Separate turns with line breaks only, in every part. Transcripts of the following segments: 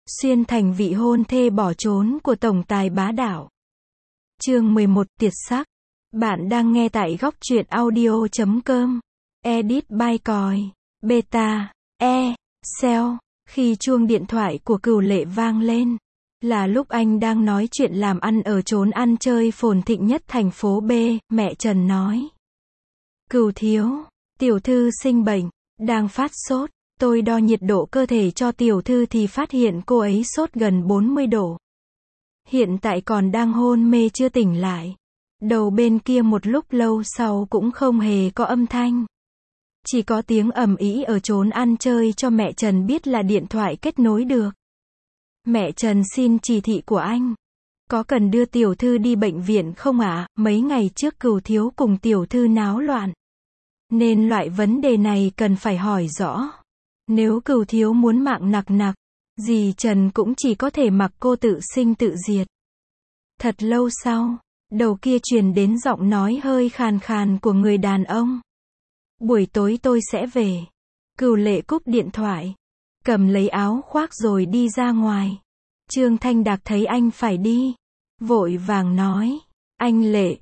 Xuyên thành vị hôn thê bỏ trốn của tổng tài bá đạo. Chương 11 Tiệt sắc. Bạn đang nghe tại góc truyện audio.com. Edit by Còi. Beta. Cell. Khi chuông điện thoại của Cửu Lệ vang lên, là lúc anh đang nói chuyện làm ăn ở chốn ăn chơi phồn thịnh nhất thành phố B, mẹ Trần nói. Cửu thiếu, tiểu thư sinh bệnh, đang phát sốt. Tôi đo nhiệt độ cơ thể cho tiểu thư thì phát hiện cô ấy sốt gần 40 độ. Hiện tại còn đang hôn mê chưa tỉnh lại. Đầu bên kia một lúc lâu sau cũng không hề có âm thanh. Chỉ có tiếng ầm ĩ ở chốn ăn chơi cho mẹ Trần biết là điện thoại kết nối được. Mẹ Trần xin chỉ thị của anh. Có cần đưa tiểu thư đi bệnh viện không ạ? Mấy ngày trước Cửu thiếu cùng tiểu thư náo loạn, nên loại vấn đề này cần phải hỏi rõ. Nếu Cửu thiếu muốn mạng nặc, dì Trần cũng chỉ có thể mặc cô tự sinh tự diệt. Thật lâu sau, đầu kia truyền đến giọng nói hơi khàn khàn của người đàn ông. Buổi tối tôi sẽ về. Cửu Lệ cúp điện thoại, cầm lấy áo khoác rồi đi ra ngoài. Trương Thanh Đạc thấy anh phải đi, vội vàng nói, anh Lệ,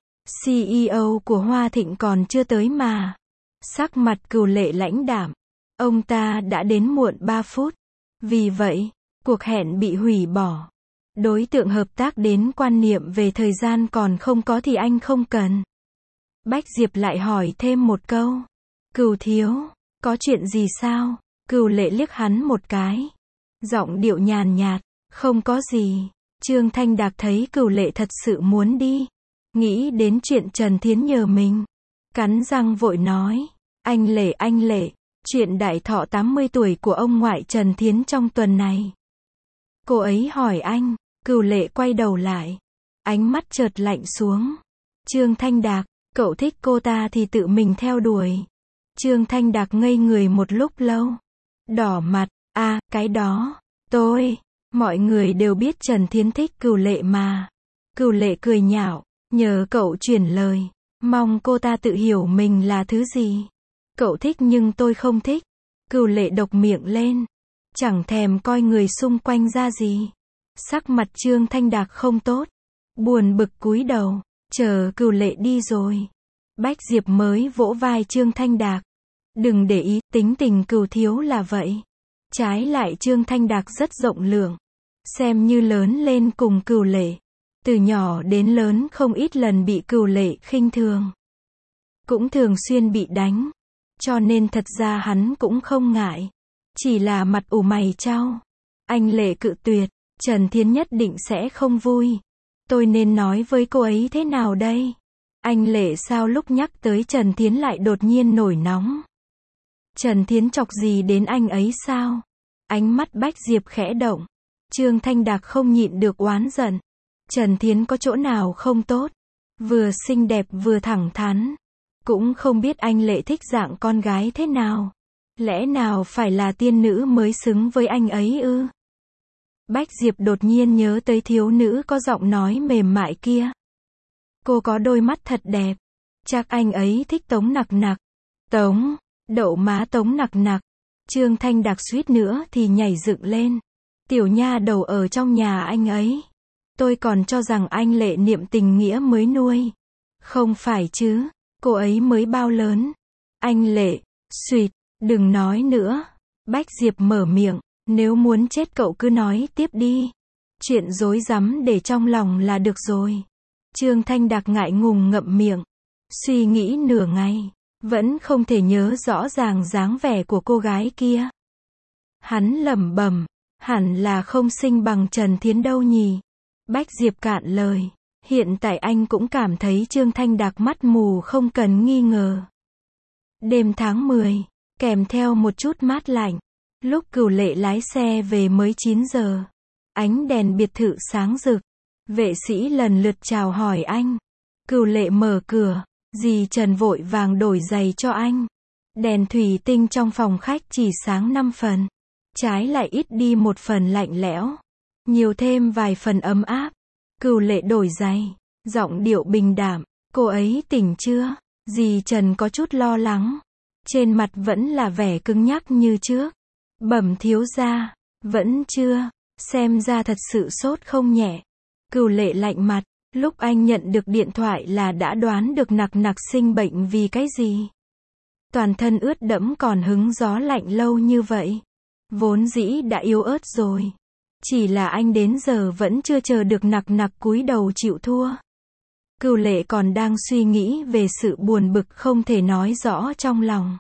CEO của Hoa Thịnh còn chưa tới mà. Sắc mặt Cửu Lệ lãnh đạm. Ông ta đã đến muộn 3 phút. Vì vậy, cuộc hẹn bị hủy bỏ. Đối tượng hợp tác đến quan niệm về thời gian còn không có thì anh không cần. Bách Diệp lại hỏi thêm một câu. Cửu thiếu, có chuyện gì sao? Cửu Lệ liếc hắn một cái. Giọng điệu nhàn nhạt, không có gì. Trương Thanh Đạc thấy Cửu Lệ thật sự muốn đi. Nghĩ đến chuyện Trần Thiến nhờ mình. Cắn răng vội nói. Anh Lệ. Chuyện đại thọ 80 tuổi của ông ngoại Trần Thiến trong tuần này. Cô ấy hỏi anh. Cửu Lệ quay đầu lại. Ánh mắt chợt lạnh xuống. Trương Thanh Đạc, cậu thích cô ta thì tự mình theo đuổi. Trương Thanh Đạc ngây người một lúc lâu. Đỏ mặt, cái đó, mọi người đều biết Trần Thiến thích Cửu Lệ mà. Cửu Lệ cười nhạo, nhờ cậu chuyển lời. Mong cô ta tự hiểu mình là thứ gì. Cậu thích nhưng tôi không thích. Cửu Lệ độc miệng lên. Chẳng thèm coi người xung quanh ra gì. Sắc mặt Trương Thanh Đạc không tốt. Buồn bực cúi đầu. Chờ Cửu Lệ đi rồi. Bách Diệp mới vỗ vai Trương Thanh Đạc. Đừng để ý, tính tình Cửu thiếu là vậy. Trái lại Trương Thanh Đạc rất rộng lượng. Xem như lớn lên cùng Cửu Lệ. Từ nhỏ đến lớn không ít lần bị Cửu Lệ khinh thường. Cũng thường xuyên bị đánh. Cho nên thật ra hắn cũng không ngại. Chỉ là mặt ủ mày chau. Anh Lệ cự tuyệt. Trần Thiến nhất định sẽ không vui. Tôi nên nói với cô ấy thế nào đây? Anh Lệ sao lúc nhắc tới Trần Thiến lại đột nhiên nổi nóng? Trần Thiến chọc gì đến anh ấy sao? Ánh mắt Bách Diệp khẽ động. Trương Thanh Đạc không nhịn được oán giận. Trần Thiến có chỗ nào không tốt? Vừa xinh đẹp vừa thẳng thắn. Cũng không biết anh Lệ thích dạng con gái thế nào. Lẽ nào phải là tiên nữ mới xứng với anh ấy ư? Bách Diệp đột nhiên nhớ tới thiếu nữ có giọng nói mềm mại kia. Cô có đôi mắt thật đẹp. Chắc anh ấy thích Tống Nặc. Tống, đậu má Tống Nặc. Trương Thanh Đạc suýt nữa thì nhảy dựng lên. Tiểu nha đầu ở trong nhà anh ấy. Tôi còn cho rằng anh Lệ niệm tình nghĩa mới nuôi. Không phải chứ, cô ấy mới bao lớn. Anh Lệ, suýt, đừng nói nữa. Bách Diệp mở miệng. Nếu muốn chết cậu cứ nói tiếp đi. Chuyện rối rắm để trong lòng là được rồi. Trương Thanh Đạc ngại ngùng ngậm miệng. Suy nghĩ nửa ngày. Vẫn không thể nhớ rõ ràng dáng vẻ của cô gái kia. Hắn lẩm bẩm. Hẳn là không xinh bằng Trần Thiến đâu nhỉ. Bách Diệp cạn lời. Hiện tại anh cũng cảm thấy Trương Thanh Đạc mắt mù không cần nghi ngờ. Đêm tháng 10. Kèm theo một chút mát lạnh. Lúc Cửu Lệ lái xe về mới 9 giờ. Ánh đèn biệt thự sáng rực. Vệ sĩ lần lượt chào hỏi anh. Cửu Lệ mở cửa. Dì Trần vội vàng đổi giày cho anh. Đèn thủy tinh trong phòng khách chỉ sáng 5 phần. Trái lại ít đi một phần lạnh lẽo. Nhiều thêm vài phần ấm áp. Cửu Lệ đổi giày. Giọng điệu bình đạm. Cô ấy tỉnh chưa? Dì Trần có chút lo lắng. Trên mặt vẫn là vẻ cứng nhắc như trước. Bẩm thiếu gia. Vẫn chưa. Xem ra thật sự sốt không nhẹ. Cửu Lệ lạnh mặt, lúc anh nhận được điện thoại là đã đoán được Nặc Nặc sinh bệnh vì cái gì. Toàn thân ướt đẫm còn hứng gió lạnh lâu như vậy. Vốn dĩ đã yếu ớt rồi. Chỉ là anh đến giờ vẫn chưa chờ được Nặc Nặc cúi đầu chịu thua. Cửu Lệ còn đang suy nghĩ về sự buồn bực không thể nói rõ trong lòng.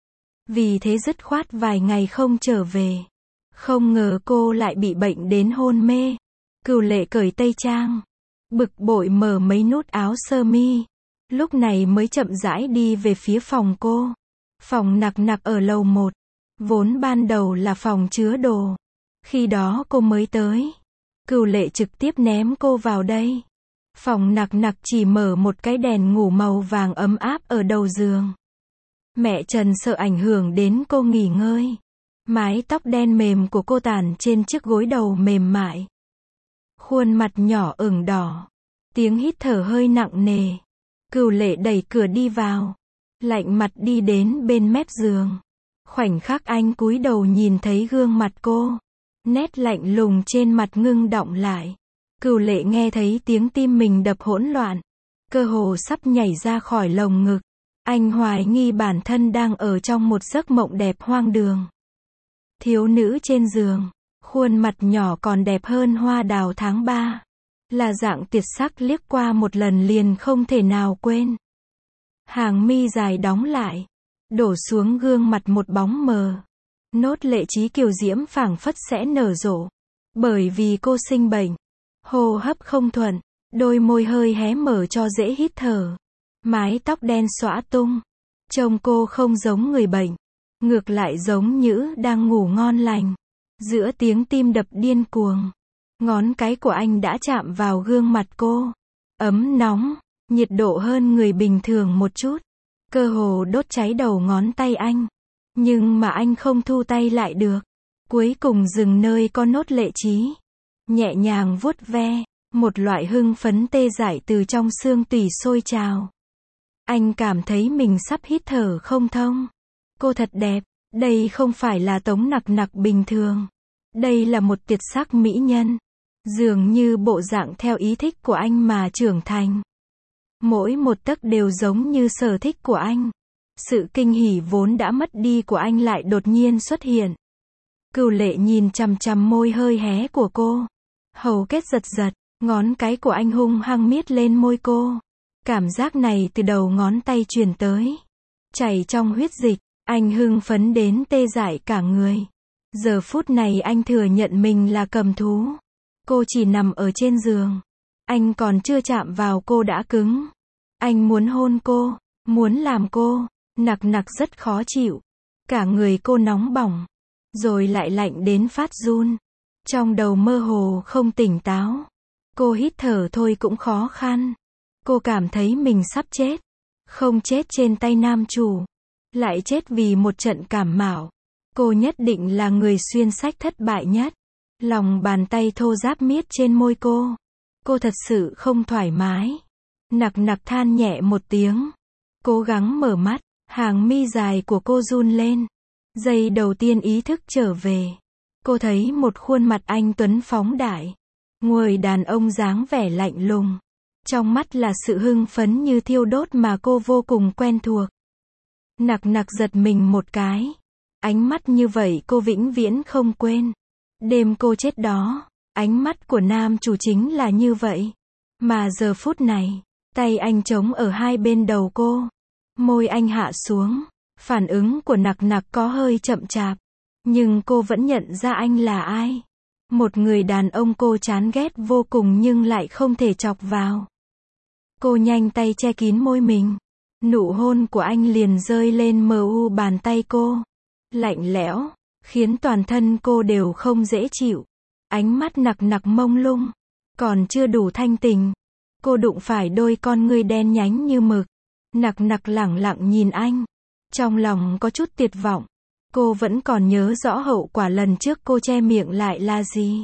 Vì thế dứt khoát vài ngày không trở về. Không ngờ cô lại bị bệnh đến hôn mê. Cửu Lệ cởi tây trang, bực bội mở mấy nút áo sơ mi. Lúc này mới chậm rãi đi về phía phòng cô. Phòng Nặc Nặc ở lầu 1. Vốn ban đầu là phòng chứa đồ. Khi đó cô mới tới. Cửu Lệ trực tiếp ném cô vào đây. Phòng Nặc Nặc chỉ mở một cái đèn ngủ màu vàng ấm áp ở đầu giường. Mẹ Trần sợ ảnh hưởng đến cô nghỉ ngơi. Mái tóc đen mềm của cô tản trên chiếc gối đầu mềm mại. Khuôn mặt nhỏ ửng đỏ. Tiếng hít thở hơi nặng nề. Cửu Lệ đẩy cửa đi vào. Lạnh mặt đi đến bên mép giường. Khoảnh khắc anh cúi đầu nhìn thấy gương mặt cô. Nét lạnh lùng trên mặt ngưng đọng lại. Cửu Lệ nghe thấy tiếng tim mình đập hỗn loạn. Cơ hồ sắp nhảy ra khỏi lồng ngực. Anh hoài nghi bản thân đang ở trong một giấc mộng đẹp hoang đường. Thiếu nữ trên giường. Khuôn mặt nhỏ còn đẹp hơn hoa đào tháng 3. Là dạng tuyệt sắc liếc qua một lần liền không thể nào quên. Hàng mi dài đóng lại. Đổ xuống gương mặt một bóng mờ. Nốt lệ trí kiều diễm phảng phất sẽ nở rộ. Bởi vì cô sinh bệnh. Hô hấp không thuận. Đôi môi hơi hé mở cho dễ hít thở. Mái tóc đen xõa tung. Trông cô không giống người bệnh. Ngược lại giống như đang ngủ ngon lành. Giữa tiếng tim đập điên cuồng. Ngón cái của anh đã chạm vào gương mặt cô. Ấm nóng. Nhiệt độ hơn người bình thường một chút. Cơ hồ đốt cháy đầu ngón tay anh. Nhưng mà anh không thu tay lại được. Cuối cùng dừng nơi có nốt lệ trí. Nhẹ nhàng vuốt ve. Một loại hưng phấn tê dại từ trong xương tủy sôi trào. Anh cảm thấy mình sắp hít thở không thông. Cô thật đẹp. Đây không phải là Tống Nặc Nặc bình thường. Đây là một tuyệt sắc mỹ nhân. Dường như bộ dạng theo ý thích của anh mà trưởng thành. Mỗi một tấc đều giống như sở thích của anh. Sự kinh hỉ vốn đã mất đi của anh lại đột nhiên xuất hiện. Cửu Lệ nhìn chằm chằm môi hơi hé của cô. Hầu kết giật giật, ngón cái của anh hung hăng miết lên môi cô. Cảm giác này từ đầu ngón tay truyền tới. Chảy trong huyết dịch, anh hưng phấn đến tê dại cả người. Giờ phút này anh thừa nhận mình là cầm thú. Cô chỉ nằm ở trên giường. Anh còn chưa chạm vào cô đã cứng. Anh muốn hôn cô, muốn làm cô. Nặc Nặc rất khó chịu. Cả người cô nóng bỏng. Rồi lại lạnh đến phát run. Trong đầu mơ hồ không tỉnh táo. Cô hít thở thôi cũng khó khăn. Cô cảm thấy mình sắp chết. Không chết trên tay nam chủ. Lại chết vì một trận cảm mạo. Cô nhất định là người xuyên sách thất bại nhất. Lòng bàn tay thô ráp miết trên môi cô. Cô thật sự không thoải mái. Nặc Nặc than nhẹ một tiếng. Cố gắng mở mắt. Hàng mi dài của cô run lên. Giây đầu tiên ý thức trở về. Cô thấy một khuôn mặt anh tuấn phóng đại. Người đàn ông dáng vẻ lạnh lùng. Trong mắt là sự hưng phấn như thiêu đốt mà cô vô cùng quen thuộc. Nặc Nặc giật mình một cái. Ánh mắt như vậy cô vĩnh viễn không quên. Đêm cô chết đó, ánh mắt của nam chủ chính là như vậy. Mà giờ phút này, tay anh chống ở hai bên đầu cô. Môi anh hạ xuống. Phản ứng của Nặc Nặc có hơi chậm chạp. Nhưng cô vẫn nhận ra anh là ai. Một người đàn ông cô chán ghét vô cùng nhưng lại không thể chọc vào. Cô nhanh tay che kín môi mình. Nụ hôn của anh liền rơi lên mờ u bàn tay cô. Lạnh lẽo, khiến toàn thân cô đều không dễ chịu. Ánh mắt Nặc Nặc mông lung. Còn chưa đủ thanh tình. Cô đụng phải đôi con ngươi đen nhánh như mực. Nặc Nặc lẳng lặng nhìn anh. Trong lòng có chút tuyệt vọng. Cô vẫn còn nhớ rõ hậu quả lần trước cô che miệng lại là gì.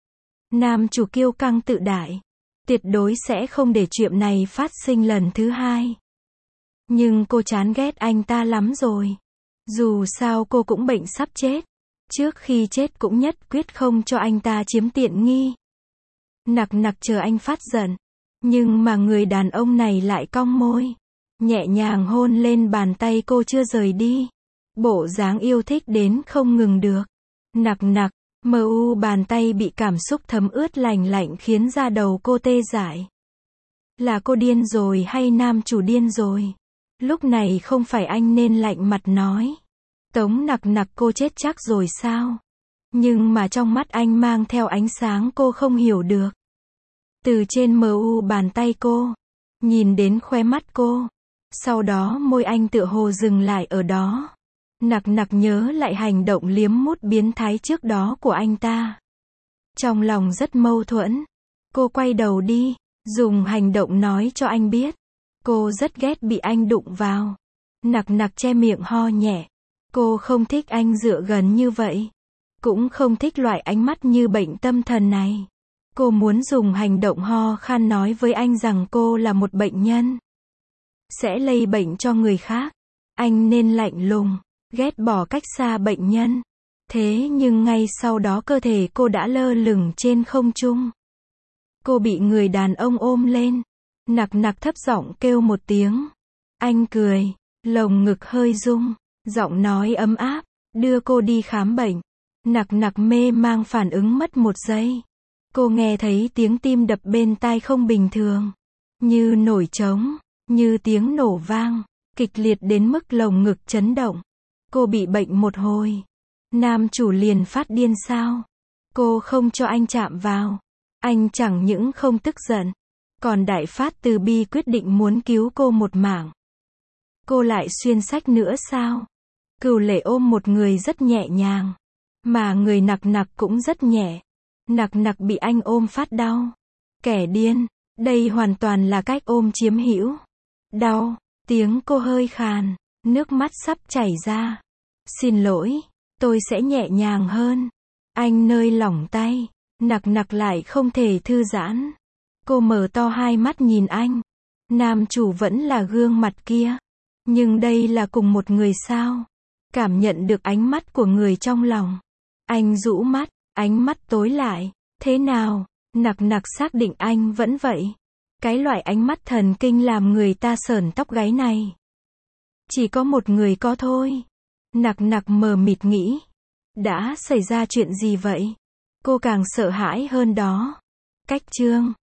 Nam chủ kiêu căng tự đại. Tuyệt đối sẽ không để chuyện này phát sinh lần thứ hai. Nhưng cô chán ghét anh ta lắm rồi. Dù sao cô cũng bệnh sắp chết. Trước khi chết cũng nhất quyết không cho anh ta chiếm tiện nghi. Nặc nặc chờ anh phát giận. Nhưng mà người đàn ông này lại cong môi. Nhẹ nhàng hôn lên bàn tay cô chưa rời đi. Bộ dáng yêu thích đến không ngừng được. Nặc nặc, bàn tay bị cảm xúc thấm ướt lành lạnh khiến da đầu cô tê dại. Là cô điên rồi hay nam chủ điên rồi? Lúc này không phải anh nên lạnh mặt nói. Tống nặc nặc, cô chết chắc rồi sao? Nhưng mà trong mắt anh mang theo ánh sáng cô không hiểu được. Từ trên bàn tay cô, nhìn đến khóe mắt cô. Sau đó môi anh tựa hồ dừng lại ở đó. Nặc nặc nhớ lại hành động liếm mút biến thái trước đó của anh ta. Trong lòng rất mâu thuẫn. Cô quay đầu đi, dùng hành động nói cho anh biết. Cô rất ghét bị anh đụng vào. Nặc nặc che miệng ho nhẹ. Cô không thích anh dựa gần như vậy. Cũng không thích loại ánh mắt như bệnh tâm thần này. Cô muốn dùng hành động ho khan nói với anh rằng cô là một bệnh nhân. Sẽ lây bệnh cho người khác. Anh nên lạnh lùng, ghét bỏ cách xa bệnh nhân. Thế nhưng ngay sau đó cơ thể cô đã lơ lửng trên không trung. Cô bị người đàn ông ôm lên. Nặc nặc thấp giọng kêu một tiếng. Anh cười, lồng ngực hơi rung, giọng nói ấm áp, đưa cô đi khám bệnh. Nặc nặc mê mang phản ứng mất một giây. Cô nghe thấy tiếng tim đập bên tai không bình thường. Như nổi trống, như tiếng nổ vang, kịch liệt đến mức lồng ngực chấn động. Cô bị bệnh một hồi. Nam chủ liền phát điên sao? Cô không cho anh chạm vào. Anh chẳng những không tức giận, còn đại phát từ bi quyết định muốn cứu cô một mạng. Cô lại xuyên sách nữa sao? Cửu Lệ ôm một người rất nhẹ nhàng. Mà người nặc nặc cũng rất nhẹ. Nặc nặc bị anh ôm phát đau. Kẻ điên, đây hoàn toàn là cách ôm chiếm hữu. Đau, tiếng cô hơi khàn, nước mắt sắp chảy ra. Xin lỗi, tôi sẽ nhẹ nhàng hơn. Anh nơi lỏng tay, nặc nặc lại không thể thư giãn. Cô mở to hai mắt nhìn anh. Nam chủ vẫn là gương mặt kia. Nhưng đây là cùng một người sao? Cảm nhận được ánh mắt của người trong lòng. Anh rũ mắt, ánh mắt tối lại. Thế nào? Nặc nặc xác định anh vẫn vậy. Cái loại ánh mắt thần kinh làm người ta sởn tóc gáy này. Chỉ có một người có thôi. Nặc nặc mờ mịt nghĩ. Đã xảy ra chuyện gì vậy? Cô càng sợ hãi hơn đó. Cách chương